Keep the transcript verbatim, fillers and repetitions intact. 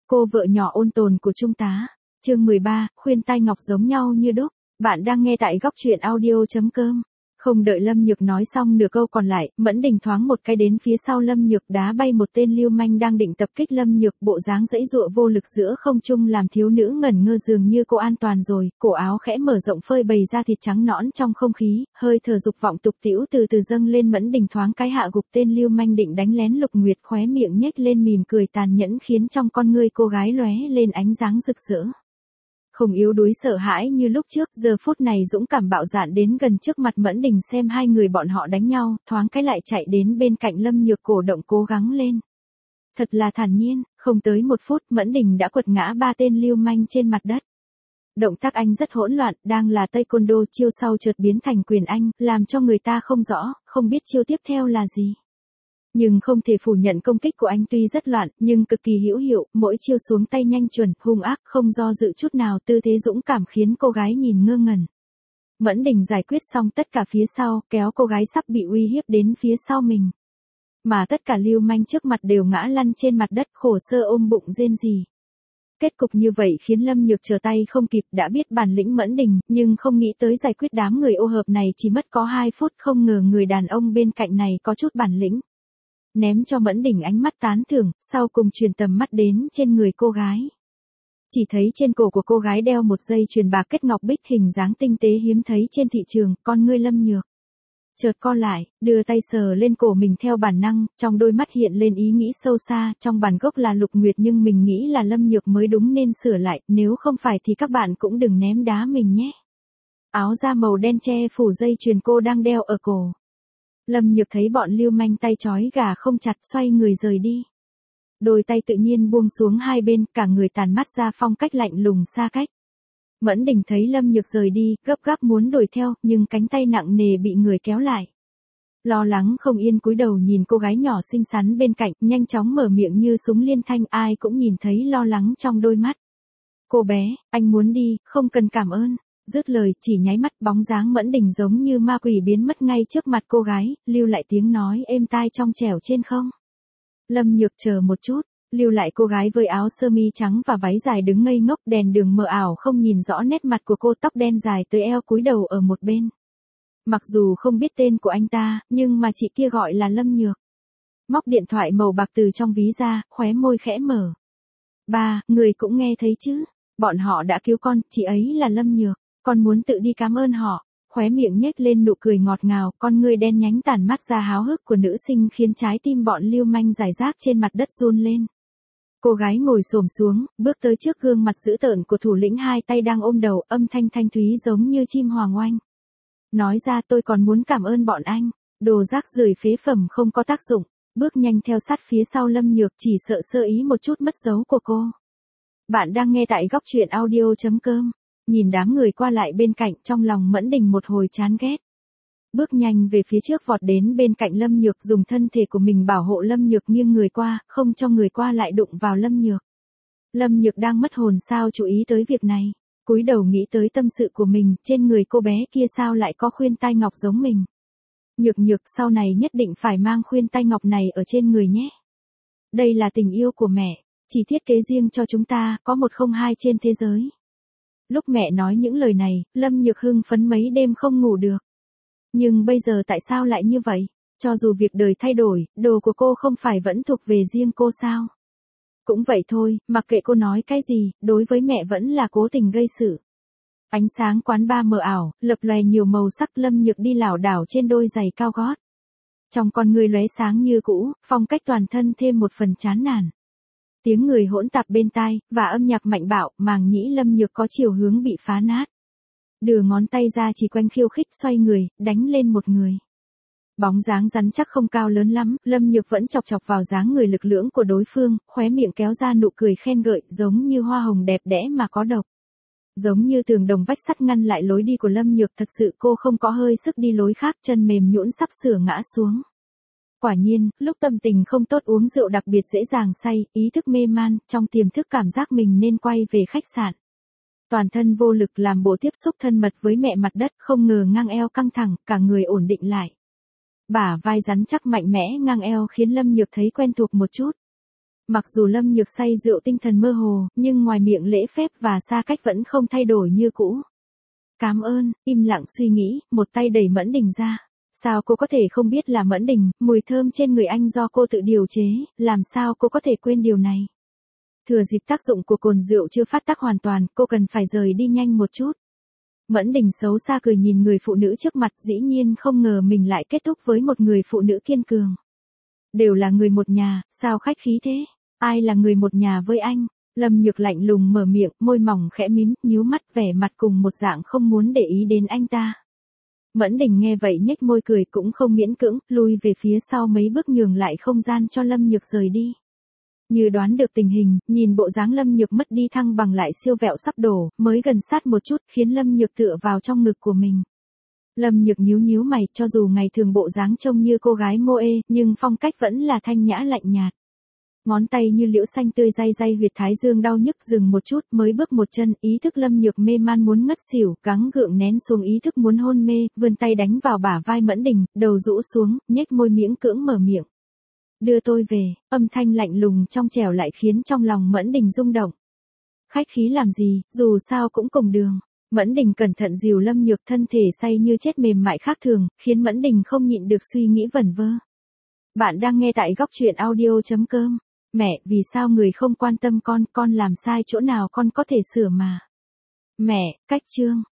Cô vợ nhỏ ôn tồn của Trung tá. Chương mười ba, khuyên tai ngọc giống nhau như đúc. Bạn đang nghe tại góc truyện audio.com. Không đợi Lâm Nhược nói xong nửa câu còn lại, Mẫn Đình thoáng một cái đến phía sau Lâm Nhược đá bay một tên lưu manh đang định tập kích Lâm Nhược, bộ dáng giãy giụa vô lực giữa không trung làm thiếu nữ ngẩn ngơ dường như cô an toàn rồi, cổ áo khẽ mở rộng phơi bày ra thịt trắng nõn trong không khí, hơi thở dục vọng tục tĩu từ từ dâng lên. Mẫn Đình thoáng cái hạ gục tên lưu manh định đánh lén Lục Nguyệt, khóe miệng nhếch lên mỉm cười tàn nhẫn khiến trong con ngươi cô gái lóe lên ánh sáng rực rỡ. Không yếu đuối sợ hãi như lúc trước, giờ phút này dũng cảm bạo dạn đến gần trước mặt Mẫn Đình xem hai người bọn họ đánh nhau, thoáng cái lại chạy đến bên cạnh Lâm Nhược cổ động cố gắng lên. Thật là thản nhiên, không tới một phút Mẫn Đình đã quật ngã ba tên lưu manh trên mặt đất. Động tác anh rất hỗn loạn, đang là taekwondo chiêu sau chợt biến thành quyền anh, làm cho người ta không rõ, không biết chiêu tiếp theo là gì. Nhưng không thể phủ nhận công kích của anh tuy rất loạn, nhưng cực kỳ hữu hiệu, mỗi chiêu xuống tay nhanh chuẩn, hung ác, không do dự chút nào, tư thế dũng cảm khiến cô gái nhìn ngơ ngẩn. Mẫn Đình giải quyết xong tất cả phía sau, kéo cô gái sắp bị uy hiếp đến phía sau mình. Mà tất cả lưu manh trước mặt đều ngã lăn trên mặt đất khổ sơ ôm bụng rên rỉ. Kết cục như vậy khiến Lâm Nhược trở tay không kịp, đã biết bản lĩnh Mẫn Đình, nhưng không nghĩ tới giải quyết đám người ô hợp này chỉ mất có hai phút, không ngờ người đàn ông bên cạnh này có chút bản lĩnh. Ném cho Mẫn Đình ánh mắt tán thưởng, sau cùng truyền tầm mắt đến trên người cô gái. Chỉ thấy trên cổ của cô gái đeo một dây chuyền bạc kết ngọc bích hình dáng tinh tế hiếm thấy trên thị trường, con ngươi Lâm Nhược chợt co lại, đưa tay sờ lên cổ mình theo bản năng, trong đôi mắt hiện lên ý nghĩ sâu xa, trong bản gốc là Lục Nguyệt nhưng mình nghĩ là Lâm Nhược mới đúng nên sửa lại, nếu không phải thì các bạn cũng đừng ném đá mình nhé. Áo da màu đen che phủ dây chuyền cô đang đeo ở cổ. Lâm Nhược thấy bọn lưu manh tay trói gà không chặt, xoay người rời đi. Đôi tay tự nhiên buông xuống hai bên, cả người tàn mắt ra phong cách lạnh lùng xa cách. Mẫn Đình thấy Lâm Nhược rời đi, gấp gáp muốn đuổi theo, nhưng cánh tay nặng nề bị người kéo lại. Lo lắng không yên cúi đầu nhìn cô gái nhỏ xinh xắn bên cạnh, nhanh chóng mở miệng như súng liên thanh, ai cũng nhìn thấy lo lắng trong đôi mắt. Cô bé, anh muốn đi, không cần cảm ơn. Dứt lời, chỉ nháy mắt, bóng dáng Mẫn Đình giống như ma quỷ biến mất ngay trước mặt cô gái, lưu lại tiếng nói êm tai trong trẻo trên không. Lâm Nhược chờ một chút, lưu lại cô gái với áo sơ mi trắng và váy dài đứng ngây ngốc, đèn đường mờ ảo không nhìn rõ nét mặt của cô, tóc đen dài tới eo cúi đầu ở một bên. Mặc dù không biết tên của anh ta, nhưng mà chị kia gọi là Lâm Nhược. Móc điện thoại màu bạc từ trong ví ra, khóe môi khẽ mở. Ba, người cũng nghe thấy chứ, bọn họ đã cứu con, chị ấy là Lâm Nhược. Con muốn tự đi cảm ơn họ. Khóe miệng nhếch lên nụ cười ngọt ngào, con ngươi đen nhánh tản mắt ra háo hức của nữ sinh khiến trái tim bọn lưu manh rải rác trên mặt đất run lên. Cô gái ngồi xổm xuống, bước tới trước gương mặt dữ tợn của thủ lĩnh, hai tay đang ôm đầu, âm thanh thanh thúy giống như chim hoàng oanh. Nói ra, tôi còn muốn cảm ơn bọn anh, đồ rác rưởi phế phẩm không có tác dụng. Bước nhanh theo sát phía sau Lâm Nhược, chỉ sợ sơ ý một chút mất dấu của cô. Bạn đang nghe tại góc truyện audio.com. Nhìn đám người qua lại bên cạnh, trong lòng Mẫn Đình một hồi chán ghét. Bước nhanh về phía trước vọt đến bên cạnh Lâm Nhược, dùng thân thể của mình bảo hộ Lâm Nhược, nghiêng người qua, không cho người qua lại đụng vào Lâm Nhược. Lâm Nhược đang mất hồn sao chú ý tới việc này, cúi đầu nghĩ tới tâm sự của mình, trên người cô bé kia sao lại có khuyên tai ngọc giống mình. Nhược Nhược, sau này nhất định phải mang khuyên tai ngọc này ở trên người nhé. Đây là tình yêu của mẹ, chỉ thiết kế riêng cho chúng ta, có một không hai trên thế giới. Lúc mẹ nói những lời này, Lâm Nhược hưng phấn mấy đêm không ngủ được. Nhưng bây giờ tại sao lại như vậy? Cho dù việc đời thay đổi, đồ của cô không phải vẫn thuộc về riêng cô sao? Cũng vậy thôi, mặc kệ cô nói cái gì, đối với mẹ vẫn là cố tình gây sự. Ánh sáng quán bar mờ ảo, lập lòe nhiều màu sắc, Lâm Nhược đi lảo đảo trên đôi giày cao gót. Trong con người lóe sáng như cũ, phong cách toàn thân thêm một phần chán nản. Tiếng người hỗn tạp bên tai, và âm nhạc mạnh bạo, màng nhĩ Lâm Nhược có chiều hướng bị phá nát. Đưa ngón tay ra chỉ quanh khiêu khích, xoay người, đánh lên một người. Bóng dáng rắn chắc không cao lớn lắm, Lâm Nhược vẫn chọc chọc vào dáng người lực lưỡng của đối phương, khóe miệng kéo ra nụ cười khen gợi, giống như hoa hồng đẹp đẽ mà có độc. Giống như tường đồng vách sắt ngăn lại lối đi của Lâm Nhược, thật sự cô không có hơi sức đi lối khác, chân mềm nhũn sắp sửa ngã xuống. Quả nhiên, lúc tâm tình không tốt uống rượu đặc biệt dễ dàng say, ý thức mê man, trong tiềm thức cảm giác mình nên quay về khách sạn. Toàn thân vô lực làm bộ tiếp xúc thân mật với mẹ mặt đất, không ngờ ngang eo căng thẳng, cả người ổn định lại. Bả vai rắn chắc mạnh mẽ ngang eo khiến Lâm Nhược thấy quen thuộc một chút. Mặc dù Lâm Nhược say rượu tinh thần mơ hồ, nhưng ngoài miệng lễ phép và xa cách vẫn không thay đổi như cũ. Cảm ơn, im lặng suy nghĩ, một tay đẩy Mẫn Đình ra. Sao cô có thể không biết là Mẫn Đình, mùi thơm trên người anh do cô tự điều chế, làm sao cô có thể quên điều này. Thừa dịp tác dụng của cồn rượu chưa phát tác hoàn toàn, cô cần phải rời đi nhanh một chút. Mẫn Đình xấu xa cười nhìn người phụ nữ trước mặt, dĩ nhiên không ngờ mình lại kết thúc với một người phụ nữ kiên cường. Đều là người một nhà, sao khách khí thế? Ai là người một nhà với anh? Lâm Nhược lạnh lùng mở miệng, môi mỏng khẽ mím, nhíu mắt vẻ mặt cùng một dạng không muốn để ý đến anh ta. Mẫn Đình nghe vậy nhếch môi cười cũng không miễn cưỡng, lui về phía sau mấy bước nhường lại không gian cho Lâm Nhược rời đi. Như đoán được tình hình, nhìn bộ dáng Lâm Nhược mất đi thăng bằng lại siêu vẹo sắp đổ, mới gần sát một chút khiến Lâm Nhược tựa vào trong ngực của mình. Lâm Nhược nhíu nhíu mày, cho dù ngày thường bộ dáng trông như cô gái mô ê, nhưng phong cách vẫn là thanh nhã lạnh nhạt. Ngón tay như liễu xanh tươi day day huyệt thái dương đau nhức dừng một chút mới bước một chân, ý thức Lâm Nhược mê man muốn ngất xỉu, gắng gượng nén xuống ý thức muốn hôn mê, vươn tay đánh vào bả vai Mẫn Đình, đầu rũ xuống, nhếch môi miễn cưỡng mở miệng. Đưa tôi về, âm thanh lạnh lùng trong trẻo lại khiến trong lòng Mẫn Đình rung động. Khách khí làm gì, dù sao cũng cùng đường. Mẫn Đình cẩn thận dìu Lâm Nhược thân thể say như chết mềm mại khác thường, khiến Mẫn Đình không nhịn được suy nghĩ vẩn vơ. Bạn đang nghe tại góc truyện audio chấm com. Mẹ, vì sao người không quan tâm con, con làm sai chỗ nào con có thể sửa mà. Mẹ, cách chương.